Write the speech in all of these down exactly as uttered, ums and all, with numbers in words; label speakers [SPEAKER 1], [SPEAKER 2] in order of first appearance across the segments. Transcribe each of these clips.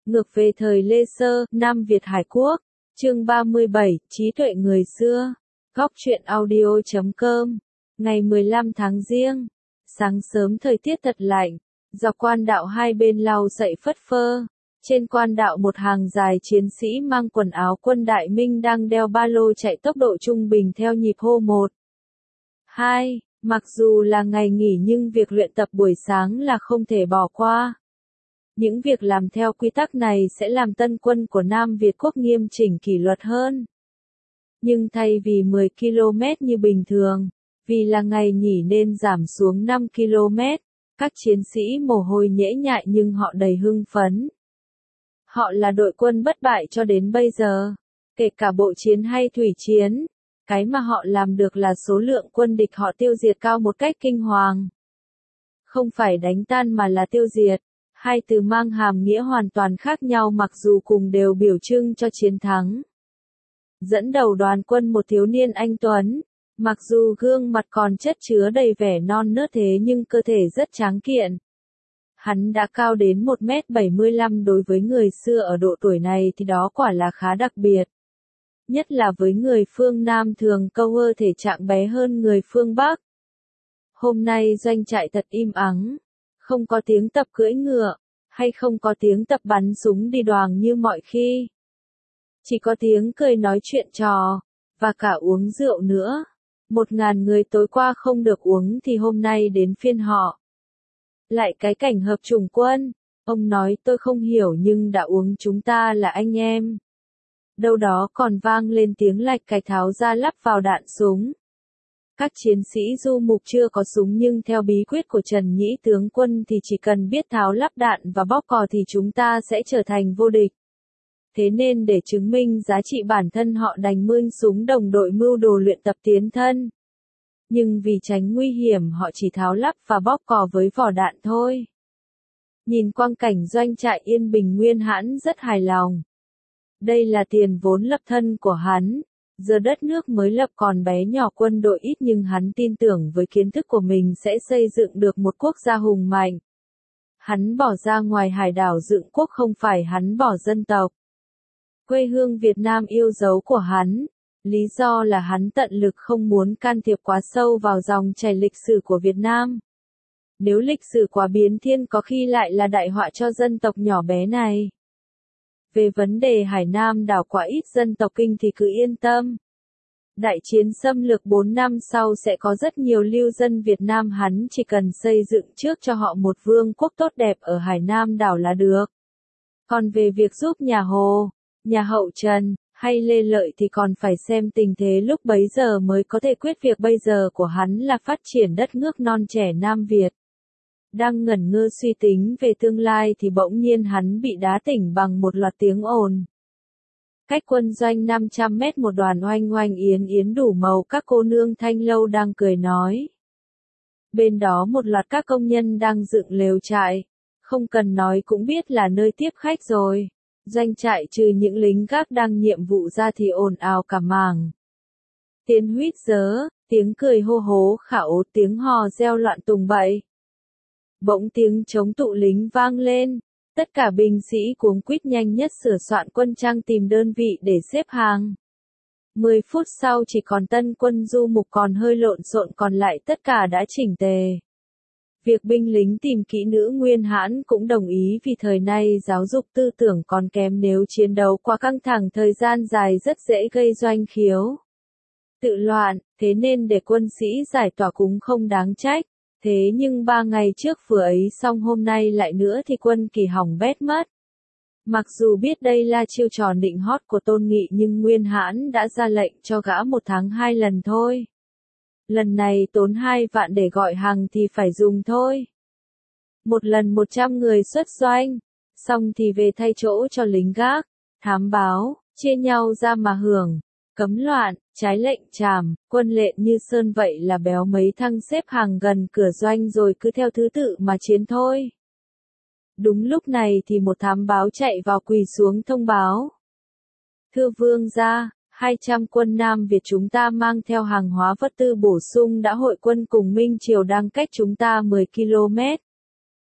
[SPEAKER 1] Ngược về thời Lê Sơ, Nam Việt Hải Quốc, chương ba mươi bảy, trí tuệ người xưa, góc truyện audio chấm com, ngày mười lăm tháng Giêng, sáng sớm thời tiết thật lạnh, dọc quan đạo hai bên lau sậy phất phơ, trên quan đạo một hàng dài chiến sĩ mang quần áo quân Đại Minh đang đeo ba lô chạy tốc độ trung bình theo nhịp hô một, hai, mặc dù là ngày nghỉ nhưng việc luyện tập buổi sáng là không thể bỏ qua. Những việc làm theo quy tắc này sẽ làm tân quân của Nam Việt Quốc nghiêm chỉnh kỷ luật hơn. Nhưng thay vì mười ki lô mét như bình thường, vì là ngày nghỉ nên giảm xuống năm ki lô mét, các chiến sĩ mồ hôi nhễ nhại nhưng họ đầy hưng phấn. Họ là đội quân bất bại cho đến bây giờ, kể cả bộ chiến hay thủy chiến, cái mà họ làm được là số lượng quân địch họ tiêu diệt cao một cách kinh hoàng. Không phải đánh tan mà là tiêu diệt. Hai từ mang hàm nghĩa hoàn toàn khác nhau mặc dù cùng đều biểu trưng cho chiến thắng. Dẫn đầu đoàn quân một thiếu niên anh tuấn, mặc dù gương mặt còn chất chứa đầy vẻ non nớt thế nhưng cơ thể rất tráng kiện. Hắn đã cao đến một mét bảy mươi lăm, đối với người xưa ở độ tuổi này thì đó quả là khá đặc biệt. Nhất là với người phương Nam thường câu ơ thể trạng bé hơn người phương Bắc. Hôm nay doanh trại thật im ắng. Không có tiếng tập cưỡi ngựa, hay không có tiếng tập bắn súng đi đoàng như mọi khi. Chỉ có tiếng cười nói chuyện trò, và cả uống rượu nữa. Một ngàn người tối qua không được uống thì hôm nay đến phiên họ. Lại cái cảnh hợp chủng quân, ông nói tôi không hiểu nhưng đã uống chúng ta là anh em. Đâu đó còn vang lên tiếng lạch cạch tháo ra lắp vào đạn súng. Các chiến sĩ du mục chưa có súng nhưng theo bí quyết của Trần Nhĩ tướng quân thì chỉ cần biết tháo lắp đạn và bóp cò thì chúng ta sẽ trở thành vô địch. Thế nên để chứng minh giá trị bản thân họ đành mươn súng đồng đội mưu đồ luyện tập tiến thân. Nhưng vì tránh nguy hiểm họ chỉ tháo lắp và bóp cò với vỏ đạn thôi. Nhìn quang cảnh doanh trại yên bình Nguyên Hãn rất hài lòng. Đây là tiền vốn lập thân của hắn. Giờ đất nước mới lập còn bé nhỏ quân đội ít nhưng hắn tin tưởng với kiến thức của mình sẽ xây dựng được một quốc gia hùng mạnh. Hắn bỏ ra ngoài hải đảo dựng quốc không phải hắn bỏ dân tộc. Quê hương Việt Nam yêu dấu của hắn, lý do là hắn tận lực không muốn can thiệp quá sâu vào dòng chảy lịch sử của Việt Nam. Nếu lịch sử quá biến thiên có khi lại là đại họa cho dân tộc nhỏ bé này. Về vấn đề Hải Nam đảo quá ít dân tộc Kinh thì cứ yên tâm. Đại chiến xâm lược bốn năm sau sẽ có rất nhiều lưu dân Việt Nam hắn chỉ cần xây dựng trước cho họ một vương quốc tốt đẹp ở Hải Nam đảo là được. Còn về việc giúp nhà Hồ, nhà Hậu Trần, hay Lê Lợi thì còn phải xem tình thế lúc bấy giờ mới có thể quyết việc bây giờ của hắn là phát triển đất nước non trẻ Nam Việt. Đang ngẩn ngơ suy tính về tương lai thì bỗng nhiên hắn bị đá tỉnh bằng một loạt tiếng ồn. Cách quân doanh năm trăm mét một đoàn oanh oanh yến yến đủ màu các cô nương thanh lâu đang cười nói. Bên đó một loạt các công nhân đang dựng lều trại, không cần nói cũng biết là nơi tiếp khách rồi. Doanh trại trừ những lính gác đang nhiệm vụ ra thì ồn ào cả màng. Tiếng huýt giớ, tiếng cười hô hố khả ố, tiếng hò reo loạn tùng bậy. Bỗng tiếng chống tụ lính vang lên, tất cả binh sĩ cuống quýt nhanh nhất sửa soạn quân trang tìm đơn vị để xếp hàng. Mười phút sau chỉ còn tân quân du mục còn hơi lộn xộn còn lại tất cả đã chỉnh tề. Việc binh lính tìm kỹ nữ Nguyên Hãn cũng đồng ý vì thời nay giáo dục tư tưởng còn kém nếu chiến đấu quá căng thẳng thời gian dài rất dễ gây doanh khiếu. Tự loạn, thế nên để quân sĩ giải tỏa cũng không đáng trách. Thế nhưng ba ngày trước vừa ấy xong hôm nay lại nữa thì quân kỳ hỏng bét mất. Mặc dù biết đây là chiêu trò nịnh hót của Tôn Nghị nhưng Nguyên Hãn đã ra lệnh cho gã một tháng hai lần thôi. Lần này tốn hai vạn để gọi hàng thì phải dùng thôi. Một lần một trăm người xuất doanh, xong thì về thay chỗ cho lính gác, thám báo, chia nhau ra mà hưởng. Cấm loạn, trái lệnh trảm, quân lệnh như sơn vậy là béo mấy thăng xếp hàng gần cửa doanh rồi cứ theo thứ tự mà chiến thôi. Đúng lúc này thì một thám báo chạy vào quỳ xuống thông báo. Thưa vương gia, hai trăm quân Nam Việt chúng ta mang theo hàng hóa vật tư bổ sung đã hội quân cùng Minh Triều đang cách chúng ta mười ki lô mét.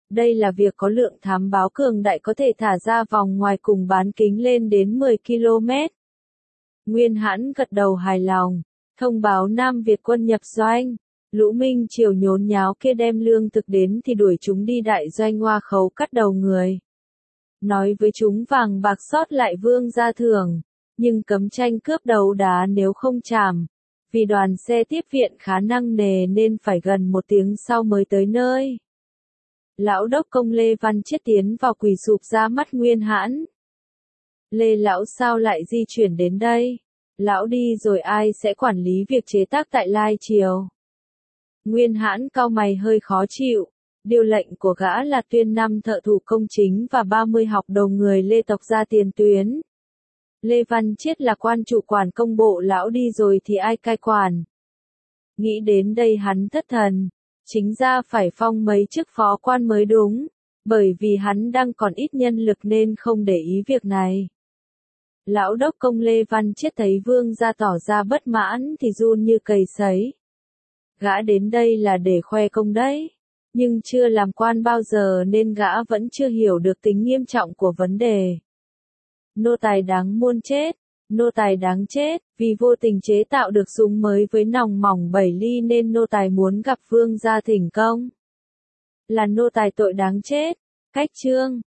[SPEAKER 1] Đây là việc có lượng thám báo cường đại có thể thả ra vòng ngoài cùng bán kính lên đến mười ki lô mét. Nguyên Hãn gật đầu hài lòng, thông báo Nam Việt quân nhập doanh. Lũ Minh Triều nhốn nháo kia đem lương thực đến thì đuổi chúng đi đại doanh Hoa Khấu cắt đầu người. Nói với chúng vàng bạc sót lại vương gia thưởng, nhưng cấm tranh cướp đấu đá nếu không trảm. Vì đoàn xe tiếp viện khá nặng nề nên phải gần một tiếng sau mới tới nơi. Lão đốc công Lê Văn Chiết tiến vào quỳ sụp ra mắt Nguyên Hãn. Lê lão sao lại di chuyển đến đây? Lão đi rồi ai sẽ quản lý việc chế tác tại Lai Triều? Nguyên Hãn cau mày hơi khó chịu. Điều lệnh của gã là tuyên năm thợ thủ công chính và ba mươi học đồ người Lê tộc ra tiền tuyến. Lê Văn Chiết là quan chủ quản công bộ, lão đi rồi thì ai cai quản? Nghĩ đến đây hắn thất thần. Chính ra phải phong mấy chức phó quan mới đúng, bởi vì hắn đang còn ít nhân lực nên không để ý việc này. Lão đốc công Lê Văn Chiết thấy vương gia tỏ ra bất mãn thì run như cầy sấy. Gã đến đây là để khoe công đấy, nhưng chưa làm quan bao giờ nên gã vẫn chưa hiểu được tính nghiêm trọng của vấn đề. Nô tài đáng muôn chết, nô tài đáng chết, vì vô tình chế tạo được súng mới với nòng mỏng bảy ly nên nô tài muốn gặp vương gia thỉnh công. Là nô tài tội đáng chết. Cách chương